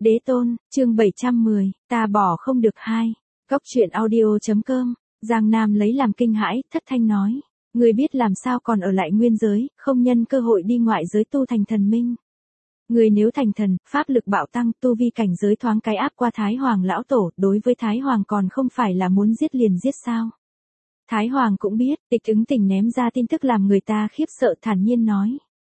Đế tôn, chương 710, ta bỏ không được hai. Cốc truyện audio.com, Giang Nam lấy làm kinh hãi, thất thanh nói. Ngươi biết làm sao còn ở lại nguyên giới, không nhân cơ hội đi ngoại giới tu thành thần minh. Ngươi nếu thành thần, pháp lực bạo tăng, tu vi cảnh giới thoáng cái áp qua Thái Hoàng lão tổ, đối với Thái Hoàng còn không phải là muốn giết liền giết sao. Thái Hoàng cũng biết, Tịch Ứng Tình ném ra tin tức làm người ta khiếp sợ, thản nhiên nói.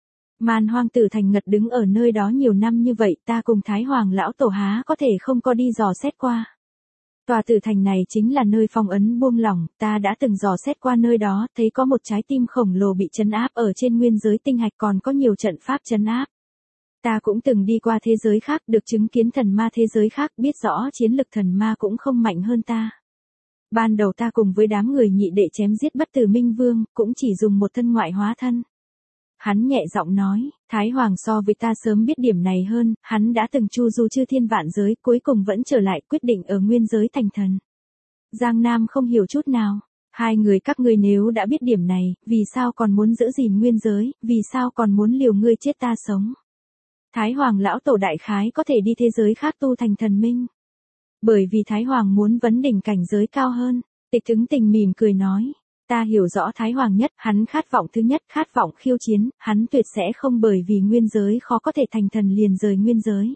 Man Hoang Tử thành ngật đứng ở nơi đó nhiều năm như vậy, ta cùng Thái Hoàng lão tổ há có thể không có đi dò xét qua. Tòa tử thành này chính là nơi phong ấn buông lỏng, ta đã từng dò xét qua nơi đó, thấy có một trái tim khổng lồ bị trấn áp ở trên nguyên giới tinh hạch, còn có nhiều trận pháp trấn áp. Ta cũng từng đi qua thế giới khác, được chứng kiến thần ma thế giới khác, biết rõ chiến lực thần ma cũng không mạnh hơn ta. Ban đầu ta cùng với đám người nhị đệ chém giết Bất Tử Minh Vương, cũng chỉ dùng một thân ngoại hóa thân. Hắn nhẹ giọng nói, Thái Hoàng so với ta sớm biết điểm này hơn, hắn đã từng chu du chư thiên vạn giới, cuối cùng vẫn trở lại quyết định ở nguyên giới thành thần. Giang Nam không hiểu chút nào, hai người các ngươi nếu đã biết điểm này, vì sao còn muốn giữ gìn nguyên giới, vì sao còn muốn liều ngươi chết ta sống. Thái Hoàng lão tổ đại khái có thể đi thế giới khác tu thành thần minh. Bởi vì Thái Hoàng muốn vấn đỉnh cảnh giới cao hơn, Tịch Ứng Tình mỉm cười nói. Ta hiểu rõ Thái Hoàng nhất, hắn khát vọng thứ nhất, khát vọng khiêu chiến, hắn tuyệt sẽ không bởi vì nguyên giới khó có thể thành thần liền rời nguyên giới.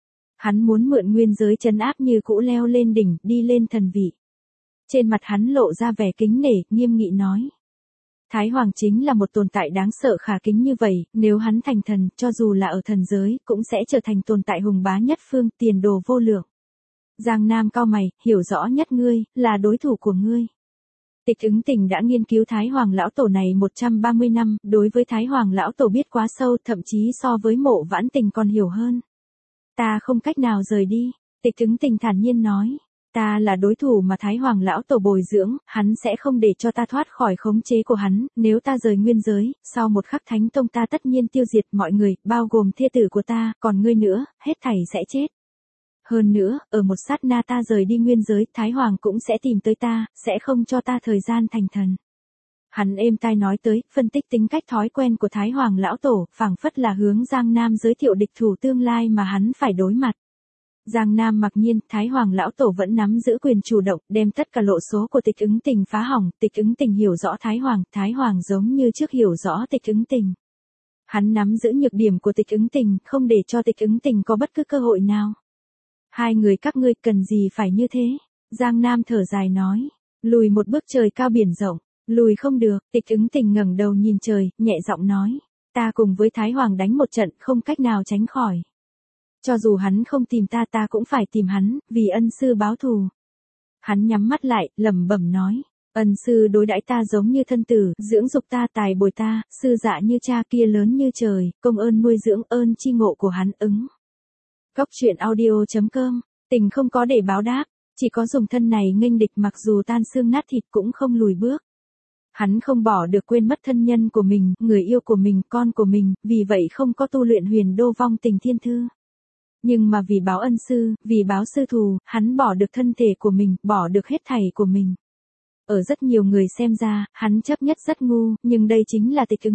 Hắn muốn mượn nguyên giới trấn áp như cũ leo lên đỉnh, đi lên thần vị. Trên mặt hắn lộ ra vẻ kính nể, nghiêm nghị nói. Thái Hoàng chính là một tồn tại đáng sợ khả kính như vậy, nếu hắn thành thần, cho dù là ở thần giới, cũng sẽ trở thành tồn tại hùng bá nhất phương, tiền đồ vô lượng. Giang Nam cau mày, hiểu rõ nhất ngươi, là đối thủ của ngươi. Tịch Ứng Tình đã nghiên cứu Thái Hoàng lão tổ này 130 năm, đối với Thái Hoàng lão tổ biết quá sâu, thậm chí so với Mộ Vãn Tình còn hiểu hơn. Ta không cách nào rời đi, Tịch Ứng Tình thản nhiên nói. Ta là đối thủ mà Thái Hoàng lão tổ bồi dưỡng, hắn sẽ không để cho ta thoát khỏi khống chế của hắn, nếu ta rời nguyên giới, sau một khắc Thánh Tông ta tất nhiên tiêu diệt mọi người, bao gồm thê tử của ta, còn ngươi nữa, hết thảy sẽ chết. Hơn nữa, ở một sát na ta rời đi nguyên giới, Thái Hoàng cũng sẽ tìm tới ta, sẽ không cho ta thời gian thành thần. Hắn êm tai nói tới, phân tích tính cách thói quen của Thái Hoàng lão tổ, phảng phất là hướng Giang Nam giới thiệu địch thủ tương lai mà hắn phải đối mặt. Giang Nam mặc nhiên, Thái Hoàng lão tổ vẫn nắm giữ quyền chủ động, đem tất cả lộ số của Tịch Ứng Tình phá hỏng, Tịch Ứng Tình hiểu rõ Thái Hoàng giống như trước hiểu rõ Tịch Ứng Tình. Hắn nắm giữ nhược điểm của Tịch Ứng Tình, không để cho Tịch Ứng Tình có bất cứ cơ hội nào. Hai người các ngươi cần gì phải như thế? Giang Nam thở dài nói. Lùi một bước trời cao biển rộng. Lùi không được. Tịch Ứng Tình ngẩng đầu nhìn trời, nhẹ giọng nói. Ta cùng với Thái Hoàng đánh một trận, không cách nào tránh khỏi. Cho dù hắn không tìm ta, ta cũng phải tìm hắn, vì ân sư báo thù. Hắn nhắm mắt lại, lẩm bẩm nói. Ân sư đối đãi ta giống như thân tử, dưỡng dục ta, tài bồi ta, sư dạ như cha, kia lớn như trời, công ơn nuôi dưỡng, ơn chi ngộ của hắn ứng. Cốc truyện audio.com, tình không có để báo đáp, chỉ có dùng thân này nghênh địch, mặc dù tan xương nát thịt cũng không lùi bước. Hắn không bỏ được quên mất thân nhân của mình, người yêu của mình, con của mình, vì vậy không có tu luyện Huyền Đô Vong Tình Thiên Thư. Nhưng mà vì báo ân sư, vì báo sư thù, hắn bỏ được thân thể của mình, bỏ được hết thảy của mình. Ở rất nhiều người xem ra, hắn chấp nhất rất ngu, nhưng đây chính là Tịch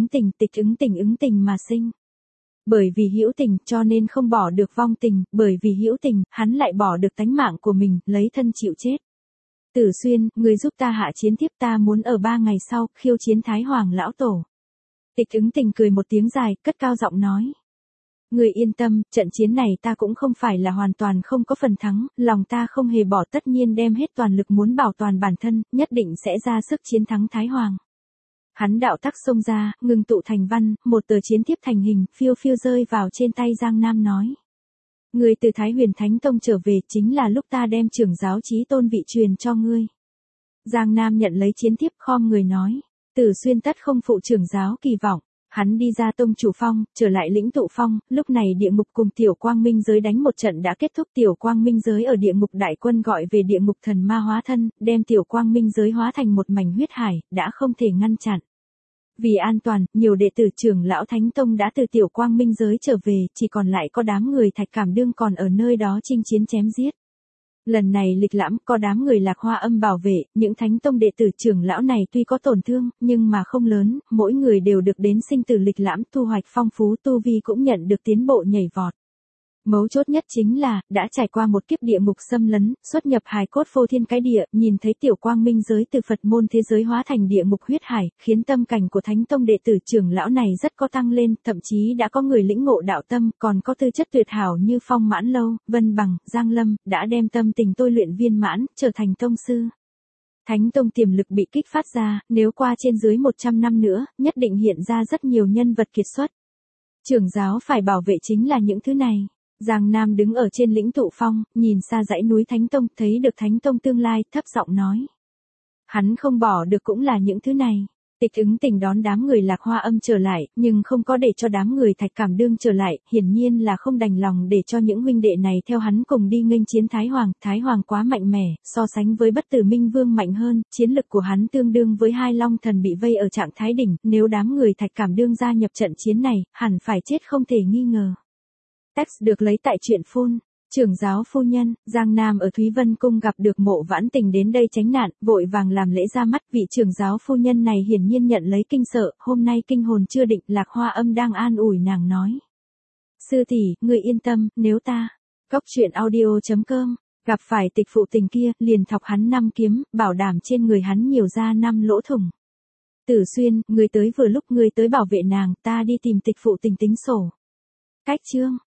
Ứng tình mà sinh. Bởi vì hữu tình, cho nên không bỏ được vong tình, bởi vì hữu tình, hắn lại bỏ được tánh mạng của mình, lấy thân chịu chết. Tử Xuyên, người giúp ta hạ chiến tiếp, ta muốn ở 3 ngày sau, khiêu chiến Thái Hoàng lão tổ. Tịch Ứng Tình cười một tiếng dài, cất cao giọng nói. Người yên tâm, trận chiến này ta cũng không phải là hoàn toàn không có phần thắng, lòng ta không hề bỏ, tất nhiên đem hết toàn lực muốn bảo toàn bản thân, nhất định sẽ ra sức chiến thắng Thái Hoàng. Hắn đạo tắc xông ra, ngừng tụ thành văn, một tờ chiến tiếp thành hình, phiêu phiêu rơi vào trên tay Giang Nam nói. Người từ Thái Huyền Thánh Tông trở về, chính là lúc ta đem trưởng giáo chí tôn vị truyền cho ngươi. Giang Nam nhận lấy chiến tiếp, khom người nói. Tử Xuyên tất không phụ trưởng giáo kỳ vọng. Hắn đi ra tông chủ phong, trở lại lĩnh tụ phong, lúc này địa ngục cùng Tiểu Quang Minh giới đánh một trận đã kết thúc. Tiểu Quang Minh giới ở địa ngục đại quân gọi về địa ngục thần ma hóa thân, đem Tiểu Quang Minh giới hóa thành một mảnh huyết hải, đã không thể ngăn chặn. Vì an toàn, nhiều đệ tử trưởng lão Thánh Tông đã từ Tiểu Quang Minh giới trở về, chỉ còn lại có đám người Thạch Cảm Đương còn ở nơi đó chinh chiến chém giết. Lần này lịch lãm, có đám người Lạc Hoa Âm bảo vệ, những Thánh Tông đệ tử trưởng lão này tuy có tổn thương, nhưng mà không lớn, mỗi người đều được đến sinh tử lịch lãm, thu hoạch phong phú, tu vi cũng nhận được tiến bộ nhảy vọt. Mấu chốt nhất chính là, đã trải qua một kiếp địa ngục xâm lấn, xuất nhập hài cốt phô thiên cái địa, nhìn thấy tiểu quang minh giới từ Phật môn thế giới hóa thành địa ngục huyết hải, khiến tâm cảnh của Thánh Tông đệ tử trưởng lão này rất có tăng lên, thậm chí đã có người lĩnh ngộ đạo tâm, còn có tư chất tuyệt hảo như Phong Mãn Lâu, Vân Bằng, Giang Lâm, đã đem tâm tình tôi luyện viên mãn, trở thành tông sư. Thánh Tông tiềm lực bị kích phát ra, nếu qua trên dưới 100 năm nữa, nhất định hiện ra rất nhiều nhân vật kiệt xuất. Trưởng giáo phải bảo vệ chính là những thứ này. Giang Nam đứng ở trên lĩnh Tụ Phong, nhìn xa dãy núi Thánh Tông, thấy được Thánh Tông tương lai, thấp giọng nói. Hắn không bỏ được cũng là những thứ này. Tịch Ứng Tình đón đám người Lạc Hoa Âm trở lại, nhưng không có để cho đám người Thạch Cảm Đương trở lại, hiển nhiên là không đành lòng để cho những huynh đệ này theo hắn cùng đi nghênh chiến Thái Hoàng quá mạnh mẽ, so sánh với Bất Tử Minh Vương mạnh hơn, chiến lực của hắn tương đương với hai Long Thần bị vây ở trạng thái đỉnh, nếu đám người Thạch Cảm Đương gia nhập trận chiến này, hẳn phải chết không thể nghi ngờ. Text được lấy tại truyện phun. Trưởng giáo phu nhân, Giang Nam ở Thúy Vân Cung gặp được Mộ Vãn Tình đến đây tránh nạn, vội vàng làm lễ ra mắt, vị trưởng giáo phu nhân này hiển nhiên nhận lấy kinh sợ, hôm nay kinh hồn chưa định, Lạc Hoa Âm đang an ủi nàng nói. Sư tỷ, người yên tâm, nếu ta, Cóc Truyện Audio.com, gặp phải Tịch Phụ Tình kia, liền thọc hắn 5 kiếm, bảo đảm trên người hắn nhiều ra 5 lỗ thủng. Tử Xuyên, người tới vừa lúc, người tới bảo vệ nàng, ta đi tìm Tịch Phụ Tình tính sổ. Cách chương.